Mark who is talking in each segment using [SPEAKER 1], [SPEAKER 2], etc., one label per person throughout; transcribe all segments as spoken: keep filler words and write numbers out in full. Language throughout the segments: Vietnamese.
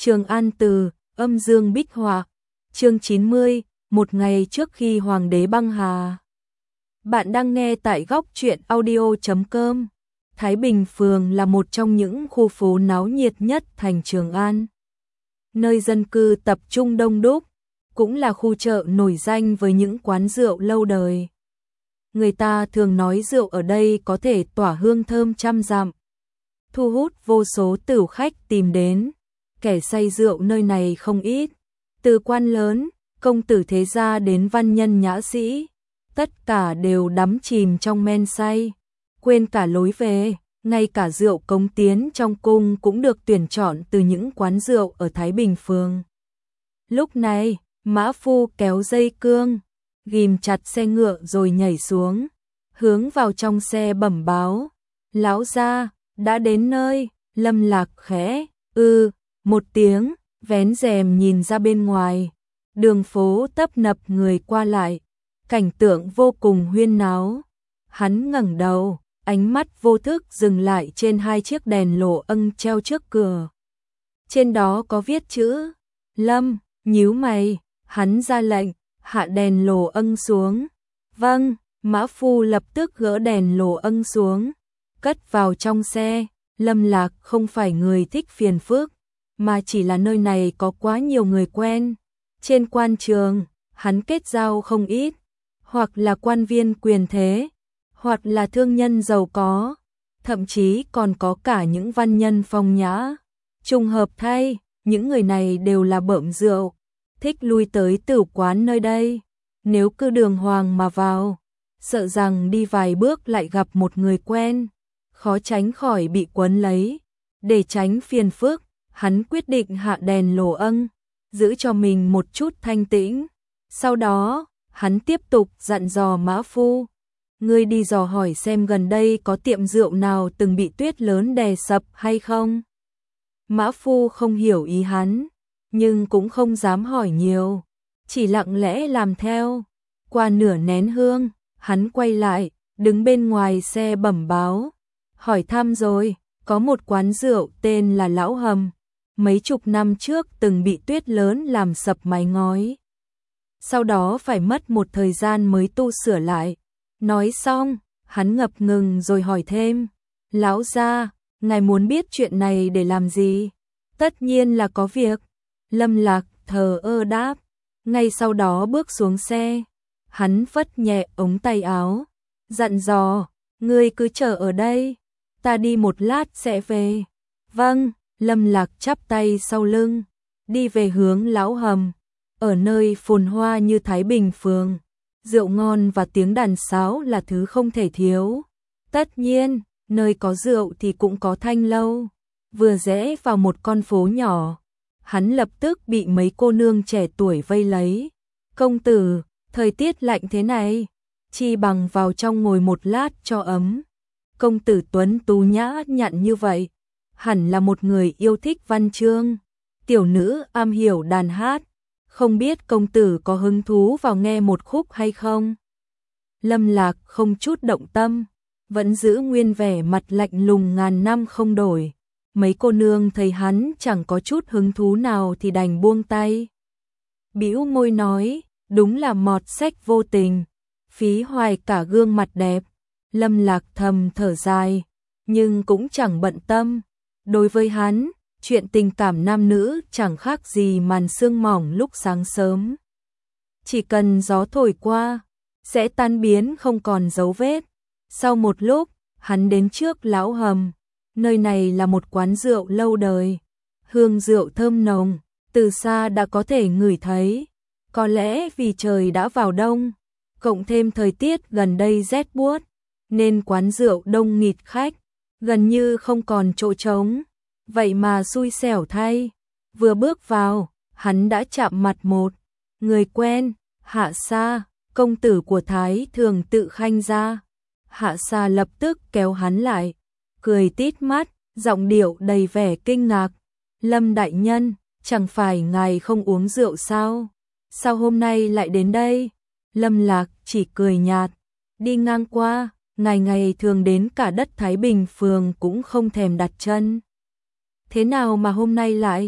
[SPEAKER 1] Trường An Từ, âm dương bích họa, chương chín mươi, một ngày trước khi Hoàng đế băng hà. Bạn đang nghe tại góc truyện audio chấm com. Thái Bình Phường là một trong những khu phố náo nhiệt nhất thành Trường An. Nơi dân cư tập trung đông đúc, cũng là khu chợ nổi danh với những quán rượu lâu đời. Người ta thường nói rượu ở đây có thể tỏa hương thơm trăm dặm, thu hút vô số tửu khách tìm đến. Kẻ say rượu nơi này không ít, từ quan lớn, công tử thế gia đến văn nhân nhã sĩ, tất cả đều đắm chìm trong men say, quên cả lối về, ngay cả rượu cống tiến trong cung cũng được tuyển chọn từ những quán rượu ở Thái Bình Phường. Lúc này, mã phu kéo dây cương, ghim chặt xe ngựa rồi nhảy xuống, hướng vào trong xe bẩm báo, lão gia, đã đến nơi. Lâm Lạc khẽ, ư, một tiếng, vén rèm nhìn ra bên ngoài, đường phố tấp nập người qua lại, cảnh tượng vô cùng huyên náo. Hắn ngẩng đầu, ánh mắt vô thức dừng lại trên hai chiếc đèn lồ ân treo trước cửa. Trên đó có viết chữ Lâm, nhíu mày, hắn ra lệnh, hạ đèn lồ ân xuống. Vâng, mã phu lập tức gỡ đèn lồ ân xuống, cất vào trong xe. Lâm Lạc không phải người thích phiền phức, mà chỉ là nơi này có quá nhiều người quen. Trên quan trường, hắn kết giao không ít, hoặc là quan viên quyền thế, hoặc là thương nhân giàu có, thậm chí còn có cả những văn nhân phong nhã. Trùng hợp thay, những người này đều là bợm rượu, thích lui tới tử quán nơi đây. Nếu cứ đường hoàng mà vào, sợ rằng đi vài bước lại gặp một người quen, khó tránh khỏi bị quấn lấy. Để tránh phiền phức, hắn quyết định hạ đèn lồ ân, giữ cho mình một chút thanh tĩnh. Sau đó, hắn tiếp tục dặn dò mã phu, ngươi đi dò hỏi xem gần đây có tiệm rượu nào từng bị tuyết lớn đè sập hay không. Mã phu không hiểu ý hắn, nhưng cũng không dám hỏi nhiều, chỉ lặng lẽ làm theo. Qua nửa nén hương, hắn quay lại, đứng bên ngoài xe bẩm báo, hỏi thăm rồi, có một quán rượu tên là Lão Hầm, mấy chục năm trước từng bị tuyết lớn làm sập mái ngói. Sau đó phải mất một thời gian mới tu sửa lại. Nói xong, hắn ngập ngừng rồi hỏi thêm, lão gia, ngài muốn biết chuyện này để làm gì? Tất nhiên là có việc. Lâm Lạc thờ ơ đáp, ngay sau đó bước xuống xe. Hắn phất nhẹ ống tay áo, dặn dò, ngươi cứ chờ ở đây, ta đi một lát sẽ về. Vâng, Lâm Lạc chắp tay sau lưng, đi về hướng Lão Hầm. Ở nơi phồn hoa như Thái Bình Phường, rượu ngon và tiếng đàn sáo là thứ không thể thiếu. Tất nhiên, nơi có rượu thì cũng có thanh lâu. Vừa rẽ vào một con phố nhỏ, hắn lập tức bị mấy cô nương trẻ tuổi vây lấy. Công tử, thời tiết lạnh thế này, chi bằng vào trong ngồi một lát cho ấm. Công tử tuấn tú nhã nhặn như vậy, hẳn là một người yêu thích văn chương. Tiểu nữ am hiểu đàn hát, không biết công tử có hứng thú vào nghe một khúc hay không? Lâm Lạc không chút động tâm, vẫn giữ nguyên vẻ mặt lạnh lùng ngàn năm không đổi. Mấy cô nương thấy hắn chẳng có chút hứng thú nào thì đành buông tay. Bĩu môi nói, đúng là mọt sách vô tình, phí hoài cả gương mặt đẹp. Lâm Lạc thầm thở dài, nhưng cũng chẳng bận tâm. Đối với hắn, chuyện tình cảm nam nữ chẳng khác gì màn sương mỏng lúc sáng sớm. Chỉ cần gió thổi qua, sẽ tan biến không còn dấu vết. Sau một lúc, hắn đến trước Lão Hầm. Nơi này là một quán rượu lâu đời, hương rượu thơm nồng, từ xa đã có thể ngửi thấy. Có lẽ vì trời đã vào đông, cộng thêm thời tiết gần đây rét buốt, nên quán rượu đông nghịt khách, gần như không còn chỗ trống. Vậy mà xui xẻo thay, vừa bước vào, hắn đã chạm mặt một người quen, Hạ Sa, công tử của Thái Thường Tự Khanh gia. Hạ Sa lập tức kéo hắn lại, cười tít mắt, giọng điệu đầy vẻ kinh ngạc. Lâm đại nhân, chẳng phải ngài không uống rượu sao? Sao hôm nay lại đến đây? Lâm Lạc chỉ cười nhạt, đi ngang qua, ngày ngày thường đến cả đất Thái Bình Phường cũng không thèm đặt chân. Thế nào mà hôm nay lại?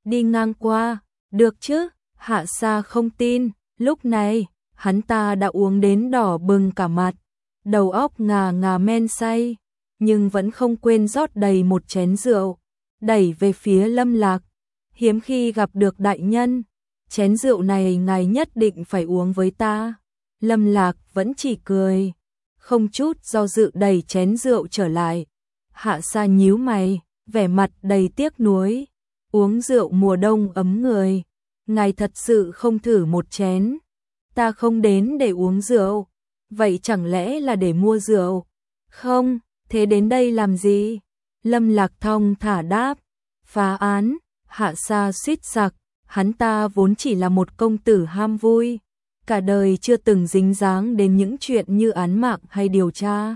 [SPEAKER 1] đi ngang qua, được chứ? Hạ Sa không tin, lúc này, hắn ta đã uống đến đỏ bừng cả mặt, đầu óc ngà ngà men say, nhưng vẫn không quên rót đầy một chén rượu, đẩy về phía Lâm Lạc. Hiếm khi gặp được đại nhân, chén rượu này ngài nhất định phải uống với ta. Lâm Lạc vẫn chỉ cười, không chút do dự đẩy chén rượu trở lại. Hạ Sa nhíu mày, vẻ mặt đầy tiếc nuối, uống rượu mùa đông ấm người, ngài thật sự không thử một chén. Ta không đến để uống rượu, vậy chẳng lẽ là để mua rượu? Không, thế đến đây làm gì? Lâm Lạc thong thả đáp, phá án. Hạ Sa suýt sặc, hắn ta vốn chỉ là một công tử ham vui, cả đời chưa từng dính dáng đến những chuyện như án mạng hay điều tra.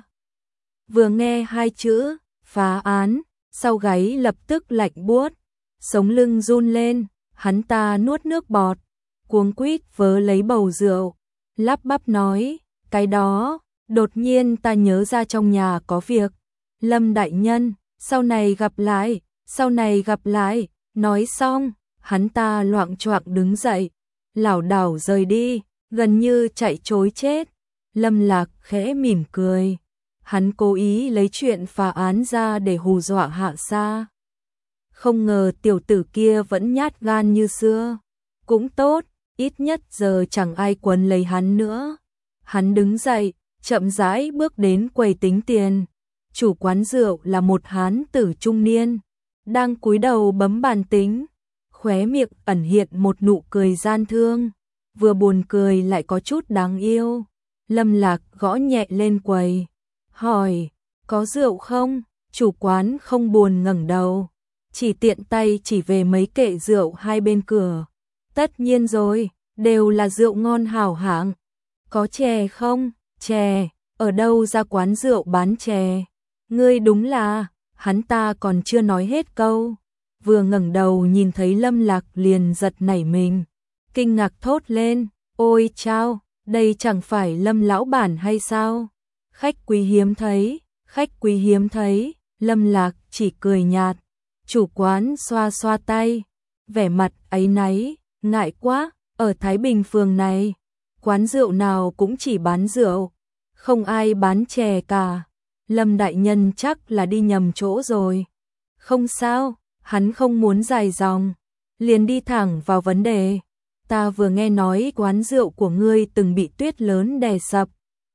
[SPEAKER 1] Vừa nghe hai chữ phá án, sau gáy lập tức lạnh buốt, sống lưng run lên, hắn ta nuốt nước bọt, cuống quýt vớ lấy bầu rượu, lắp bắp nói, cái đó, đột nhiên ta nhớ ra trong nhà có việc. Lâm đại nhân, sau này gặp lại, sau này gặp lại. Nói xong, hắn ta loạng choạng đứng dậy, lảo đảo rời đi, gần như chạy trối chết. Lâm Lạc khẽ mỉm cười, hắn cố ý lấy chuyện phá án ra để hù dọa Hạ Sa. Không ngờ tiểu tử kia vẫn nhát gan như xưa. Cũng tốt, ít nhất giờ chẳng ai quấn lấy hắn nữa. Hắn đứng dậy, chậm rãi bước đến quầy tính tiền. Chủ quán rượu là một hán tử trung niên, đang cúi đầu bấm bàn tính, khóe miệng ẩn hiện một nụ cười gian thương, vừa buồn cười lại có chút đáng yêu. Lâm Lạc gõ nhẹ lên quầy, hỏi, có rượu không? Chủ quán không buồn ngẩng đầu, chỉ tiện tay chỉ về mấy kệ rượu hai bên cửa. Tất nhiên rồi, đều là rượu ngon hảo hạng. Có chè không? Chè, ở đâu ra quán rượu bán chè? Ngươi đúng là... Hắn ta còn chưa nói hết câu, vừa ngẩng đầu nhìn thấy Lâm Lạc liền giật nảy mình, kinh ngạc thốt lên, ôi chao, đây chẳng phải Lâm lão bản hay sao? Khách quý hiếm thấy, khách quý hiếm thấy. Lâm Lạc chỉ cười nhạt, chủ quán xoa xoa tay, vẻ mặt áy náy, ngại quá, ở Thái Bình phường này, quán rượu nào cũng chỉ bán rượu, không ai bán chè cả. Lâm đại nhân chắc là đi nhầm chỗ rồi. Không sao, hắn không muốn dài dòng, liền đi thẳng vào vấn đề. Ta vừa nghe nói quán rượu của ngươi từng bị tuyết lớn đè sập.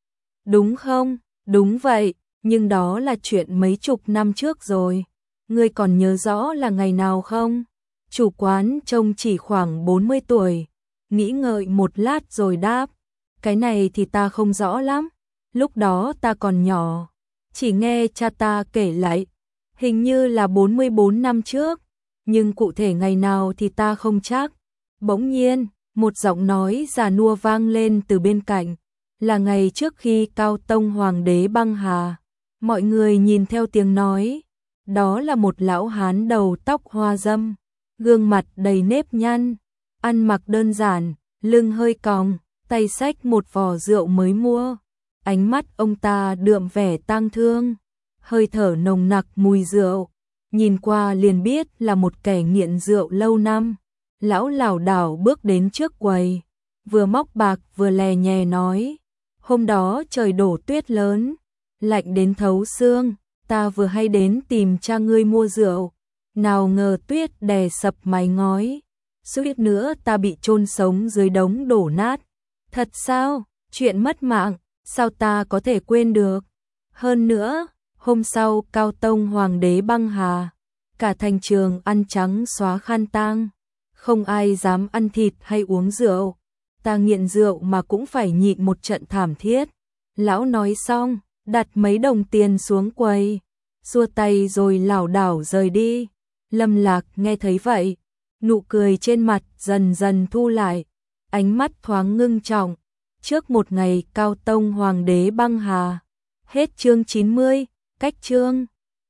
[SPEAKER 1] Đúng không? Đúng vậy, nhưng đó là chuyện mấy chục năm trước rồi. Ngươi còn nhớ rõ là ngày nào không? Chủ quán trông chỉ khoảng bốn mươi tuổi, nghĩ ngợi một lát rồi đáp. Cái này thì ta không rõ lắm, lúc đó ta còn nhỏ. Chỉ nghe cha ta kể lại, hình như là bốn mươi bốn năm trước, nhưng cụ thể ngày nào thì ta không chắc. Bỗng nhiên, một giọng nói già nua vang lên từ bên cạnh, là ngày trước khi Cao Tông Hoàng đế băng hà. Mọi người nhìn theo tiếng nói, đó là một lão hán đầu tóc hoa râm, gương mặt đầy nếp nhăn, ăn mặc đơn giản, lưng hơi còng, tay xách một vò rượu mới mua. Ánh mắt ông ta đượm vẻ tang thương, hơi thở nồng nặc mùi rượu, nhìn qua liền biết là một kẻ nghiện rượu lâu năm. Lão lảo đảo bước đến trước quầy, vừa móc bạc vừa lè nhè nói, hôm đó trời đổ tuyết lớn, lạnh đến thấu xương, ta vừa hay đến tìm cha ngươi mua rượu, nào ngờ tuyết đè sập mái ngói, suýt nữa ta bị chôn sống dưới đống đổ nát. Thật sao? Chuyện mất mạng, sao ta có thể quên được? Hơn nữa, hôm sau Cao Tông Hoàng đế băng hà, cả thành trường ăn trắng xóa khan tang, không ai dám ăn thịt hay uống rượu. Ta nghiện rượu mà cũng phải nhịn một trận thảm thiết. Lão nói xong, đặt mấy đồng tiền xuống quầy, xua tay rồi lảo đảo rời đi. Lâm Lạc nghe thấy vậy, nụ cười trên mặt dần dần thu lại, ánh mắt thoáng ngưng trọng. Trước một ngày Cao Tông Hoàng đế băng hà. Hết chương chín mươi, cách chương